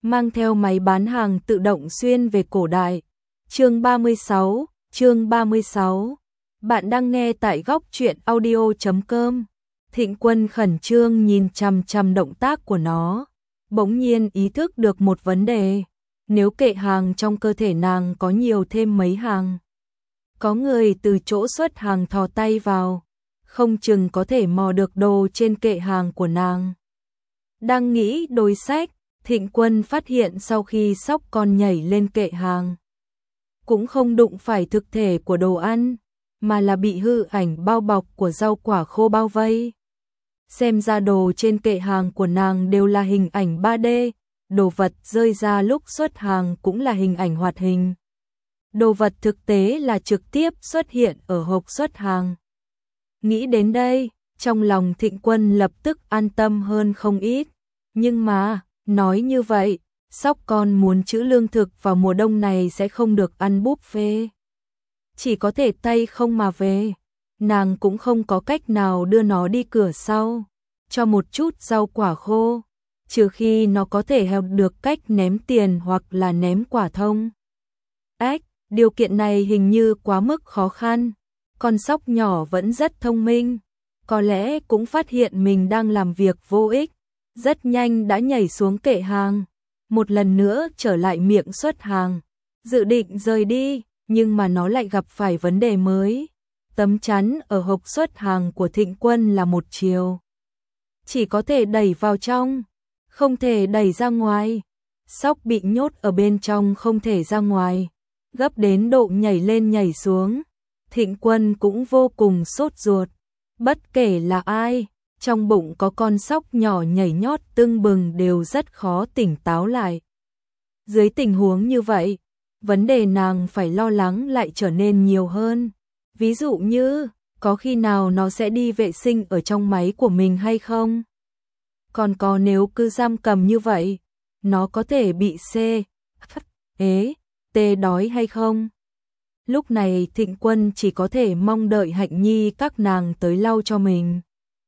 mang theo máy bán hàng tự động xuyên về cổ đại. Chương 36. Bạn đang nghe tại góc truyện audio.com. Thịnh Quân khẩn trương nhìn chằm chằm động tác của nó, bỗng nhiên ý thức được một vấn đề. Nếu kệ hàng trong cơ thể nàng có nhiều thêm mấy hàng, có người từ chỗ xuất hàng thò tay vào, không chừng có thể mò được đồ trên kệ hàng của nàng. Đang nghĩ đối sách, Thịnh Quân phát hiện sau khi sóc con nhảy lên kệ hàng, cũng không đụng phải thực thể của đồ ăn, mà là bị hư ảnh bao bọc của rau quả khô bao vây. Xem ra đồ trên kệ hàng của nàng đều là hình ảnh 3D, đồ vật rơi ra lúc xuất hàng cũng là hình ảnh hoạt hình. Đồ vật thực tế là trực tiếp xuất hiện ở hộp xuất hàng. Nghĩ đến đây, trong lòng Thịnh Quân lập tức an tâm hơn không ít. Nhưng mà, nói như vậy, sóc con muốn trữ lương thực vào mùa đông này sẽ không được ăn buffet. Chỉ có thể tay không mà về. Nàng cũng không có cách nào đưa nó đi cửa sau, cho một chút rau quả khô, trừ khi nó có thể học được cách ném tiền hoặc là ném quả thông. Điều kiện này hình như quá mức khó khăn. Con sóc nhỏ vẫn rất thông minh, có lẽ cũng phát hiện mình đang làm việc vô ích, rất nhanh đã nhảy xuống kệ hàng, một lần nữa trở lại miệng xuất hàng, dự định rời đi, nhưng mà nó lại gặp phải vấn đề mới. Tấm chắn ở hộp xuất hàng của Thịnh Quân là một chiều, chỉ có thể đẩy vào trong, không thể đẩy ra ngoài. Sóc bị nhốt ở bên trong không thể ra ngoài, gấp đến độ nhảy lên nhảy xuống. Thịnh Quân cũng vô cùng sốt ruột, bất kể là ai, trong bụng có con sóc nhỏ nhảy nhót tưng bừng đều rất khó tỉnh táo lại. Dưới tình huống như vậy, vấn đề nàng phải lo lắng lại trở nên nhiều hơn. Ví dụ như, có khi nào nó sẽ đi vệ sinh ở trong máy của mình hay không? Còn có nếu cứ giam cầm như vậy, nó có thể bị T đói hay không? Lúc này Thịnh Quân chỉ có thể mong đợi Hạnh Nhi các nàng tới lau cho mình.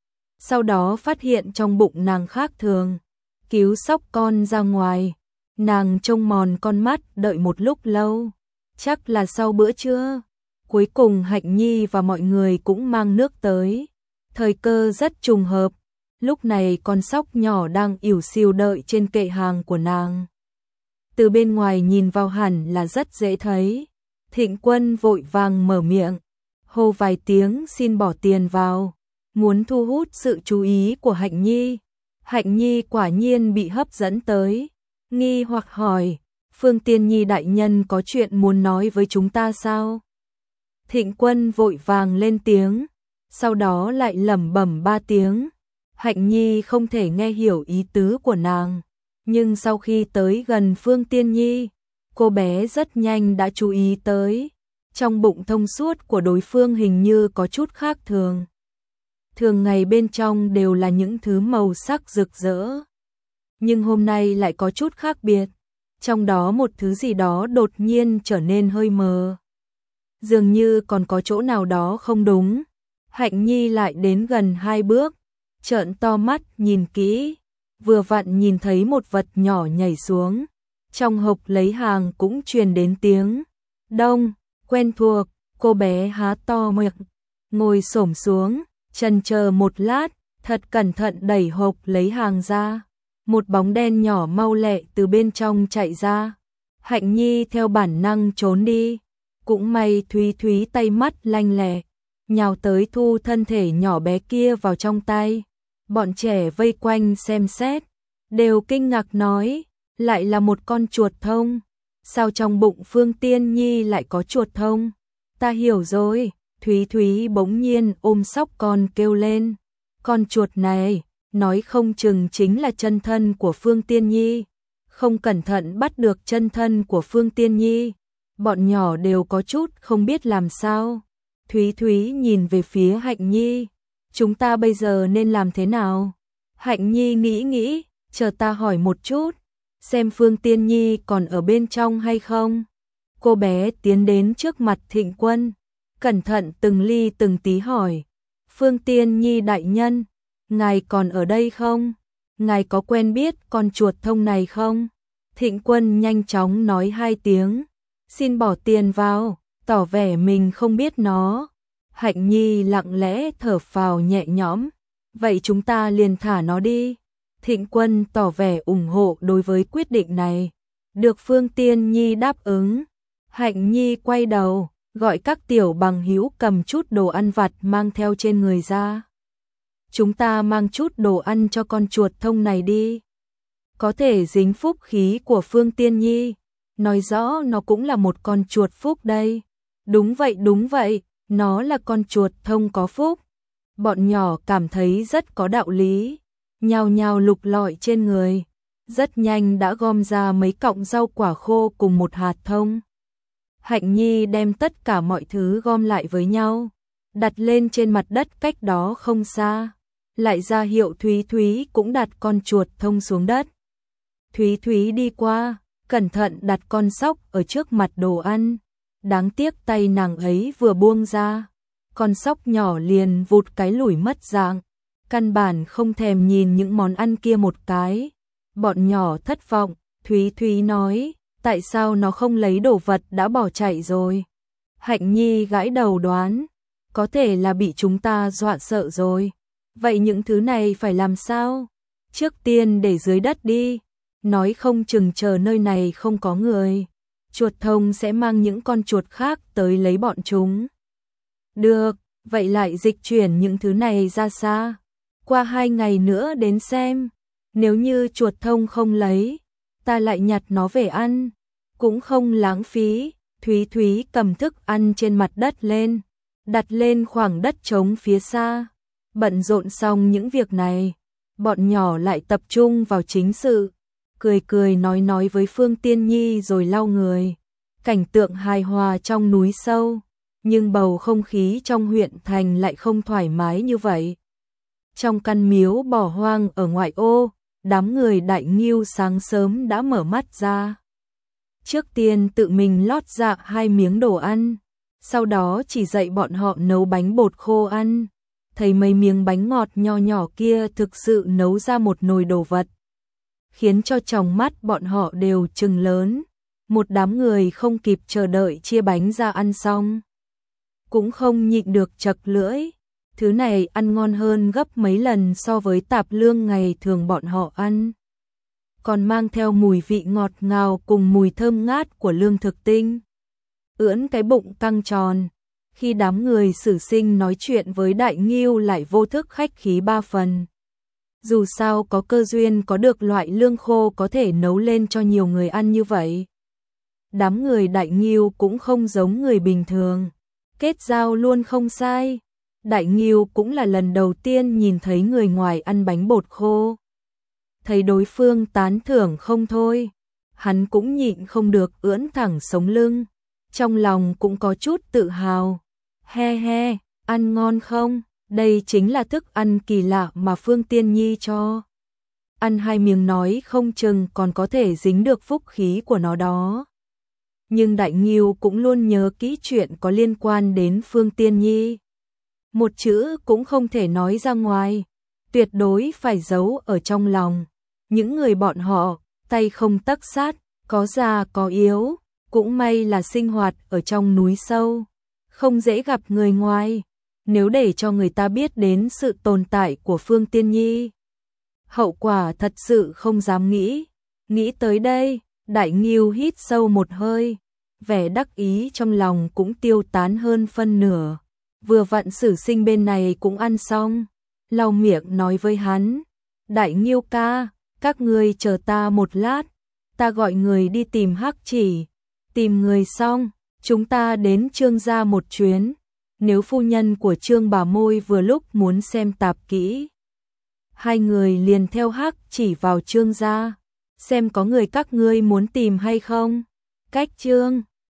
Sau đó phát hiện trong bụng nàng khác thường, cứu sóc con ra ngoài. Nàng trông mòn con mắt đợi một lúc lâu, chắc là sau bữa trưa. Cuối cùng Hạnh Nhi và mọi người cũng mang nước tới. Thời cơ rất trùng hợp, lúc này con sóc nhỏ đang ỉu xìu đợi trên kệ hàng của nàng. Từ bên ngoài nhìn vào hẳn là rất dễ thấy. Thịnh Quân vội vàng mở miệng, hô vài tiếng xin bỏ tiền vào, muốn thu hút sự chú ý của Hạnh Nhi. Hạnh Nhi quả nhiên bị hấp dẫn tới, nghi hoặc hỏi, Phương Tiên Nhi đại nhân có chuyện muốn nói với chúng ta sao? Thịnh Quân vội vàng lên tiếng, sau đó lại lẩm bẩm 3 tiếng. Hạnh Nhi không thể nghe hiểu ý tứ của nàng, nhưng sau khi tới gần Phương Tiên Nhi, cô bé rất nhanh đã chú ý tới, trong bụng thông suốt của đối phương hình như có chút khác thường. Thường ngày bên trong đều là những thứ màu sắc rực rỡ, nhưng hôm nay lại có chút khác biệt, trong đó một thứ gì đó đột nhiên trở nên hơi mờ. Dường như còn có chỗ nào đó không đúng. Hạnh Nhi lại đến gần 2 bước, trợn to mắt nhìn kỹ, vừa vặn nhìn thấy một vật nhỏ nhảy xuống. Trong hộp lấy hàng cũng truyền đến tiếng đông, quen thuộc. Cô bé há to miệng, ngồi xổm xuống, chần chờ một lát, thật cẩn thận đẩy hộp lấy hàng ra. Một bóng đen nhỏ mau lẹ từ bên trong chạy ra. Hạnh Nhi theo bản năng trốn đi. Cũng may Thúy Thúy tay mắt lanh lẹ, nhào tới thu thân thể nhỏ bé kia vào trong tay. Bọn trẻ vây quanh xem xét, đều kinh ngạc nói, lại là một con chuột thông. Sao trong bụng Phương Tiên Nhi lại có chuột thông? Ta hiểu rồi. Thúy Thúy bỗng nhiên ôm sóc con kêu lên, con chuột này, nói không chừng chính là chân thân của Phương Tiên Nhi. Không cẩn thận bắt được chân thân của Phương Tiên Nhi. Bọn nhỏ đều có chút không biết làm sao. Thúy Thúy nhìn về phía Hạnh Nhi, chúng ta bây giờ nên làm thế nào? Hạnh Nhi nghĩ, chờ ta hỏi một chút, xem Phương Tiên Nhi còn ở bên trong hay không. Cô bé tiến đến trước mặt Thịnh Quân, cẩn thận từng ly từng tí hỏi, Phương Tiên Nhi đại nhân, ngài còn ở đây không? Ngài có quen biết con chuột thông này không? Thịnh Quân nhanh chóng nói 2 tiếng, xin bỏ tiền vào, tỏ vẻ mình không biết nó. Hạnh Nhi lặng lẽ thở phào nhẹ nhõm, vậy chúng ta liền thả nó đi. Thịnh Quân tỏ vẻ ủng hộ đối với quyết định này. Được Phương Tiên Nhi đáp ứng. Hạnh Nhi quay đầu, gọi các tiểu bằng hữu cầm chút đồ ăn vặt mang theo trên người ra. Chúng ta mang chút đồ ăn cho con chuột thông này đi. Có thể dính phúc khí của Phương Tiên Nhi. Nói rõ nó cũng là một con chuột phúc đây. Đúng vậy, nó là con chuột thông có phúc. Bọn nhỏ cảm thấy rất có đạo lý, nhào nhào lục lọi trên người, rất nhanh đã gom ra mấy cọng rau quả khô cùng một hạt thông. Hạnh Nhi đem tất cả mọi thứ gom lại với nhau, đặt lên trên mặt đất cách đó không xa, lại ra hiệu Thúy Thúy cũng đặt con chuột thông xuống đất. Thúy Thúy đi qua, cẩn thận đặt con sóc ở trước mặt đồ ăn, đáng tiếc tay nàng ấy vừa buông ra, con sóc nhỏ liền vụt cái lủi mất dạng, căn bản không thèm nhìn những món ăn kia một cái. Bọn nhỏ thất vọng, Thúy Thúy nói, tại sao nó không lấy đồ vật đã bỏ chạy rồi? Hạnh Nhi gãi đầu đoán, có thể là bị chúng ta dọa sợ rồi. Vậy những thứ này phải làm sao? Trước tiên để dưới đất đi, nói không chừng chờ nơi này không có người. Chuột thông sẽ mang những con chuột khác tới lấy bọn chúng. Được, vậy lại dịch chuyển những thứ này ra xa. Qua 2 ngày nữa đến xem, nếu như chuột thông không lấy, ta lại nhặt nó về ăn, cũng không lãng phí. Thúy Thúy cầm thức ăn trên mặt đất lên, đặt lên khoảng đất trống phía xa. Bận rộn xong những việc này, bọn nhỏ lại tập trung vào chính sự, cười cười nói với Phương Tiên Nhi rồi lau người. Cảnh tượng hài hòa trong núi sâu, nhưng bầu không khí trong huyện thành lại không thoải mái như vậy. Trong căn miếu bỏ hoang ở ngoại ô, đám người Đại Ngưu sáng sớm đã mở mắt ra. Trước tiên tự mình lót dạ 2 miếng đồ ăn, sau đó chỉ dạy bọn họ nấu bánh bột khô ăn. Thấy mấy miếng bánh ngọt nho nhỏ kia thực sự nấu ra một nồi đồ vật, khiến cho tròng mắt bọn họ đều trừng lớn. Một đám người không kịp chờ đợi chia bánh ra ăn xong, cũng không nhịn được chật lưỡi. Thứ này ăn ngon hơn gấp mấy lần so với tạp lương ngày thường bọn họ ăn, còn mang theo mùi vị ngọt ngào cùng mùi thơm ngát của lương thực tinh. Ưỡn cái bụng căng tròn, khi đám người Sử Sinh nói chuyện với Đại Ngưu lại vô thức khách khí 3 phần. Dù sao có cơ duyên có được loại lương khô có thể nấu lên cho nhiều người ăn như vậy. Đám người Đại Ngưu cũng không giống người bình thường, kết giao luôn không sai. Đại Ngưu cũng là lần đầu tiên nhìn thấy người ngoài ăn bánh bột khô. Thấy đối phương tán thưởng không thôi, hắn cũng nhịn không được ưỡn thẳng sống lưng, trong lòng cũng có chút tự hào. He he, ăn ngon không? Đây chính là thức ăn kỳ lạ mà Phương Tiên Nhi cho. Ăn 2 miếng nói không chừng còn có thể dính được phúc khí của nó đó. Nhưng Đại Ngưu cũng luôn nhớ kỹ chuyện có liên quan đến Phương Tiên Nhi. Một chữ cũng không thể nói ra ngoài, tuyệt đối phải giấu ở trong lòng. Những người bọn họ, tay không tấc sắt, có già có yếu, cũng may là sinh hoạt ở trong núi sâu, không dễ gặp người ngoài. Nếu để cho người ta biết đến sự tồn tại của Phương Tiên Nhi, hậu quả thật sự không dám nghĩ. Nghĩ tới đây, Đại Ngưu hít sâu một hơi, vẻ đắc ý trong lòng cũng tiêu tán hơn phân nửa. Vừa vặn Sử Sinh bên này cũng ăn xong, lau miệng nói với hắn, Đại Ngưu ca, các ngươi chờ ta một lát, ta gọi người đi tìm Hắc Chỉ. Tìm người xong, chúng ta đến Trương gia một chuyến. Nếu phu nhân của Trương bà môi vừa lúc muốn xem tạp kỹ, 2 người liền theo Hắc Chỉ vào Trương gia, xem có người các ngươi muốn tìm hay không. Cách Trương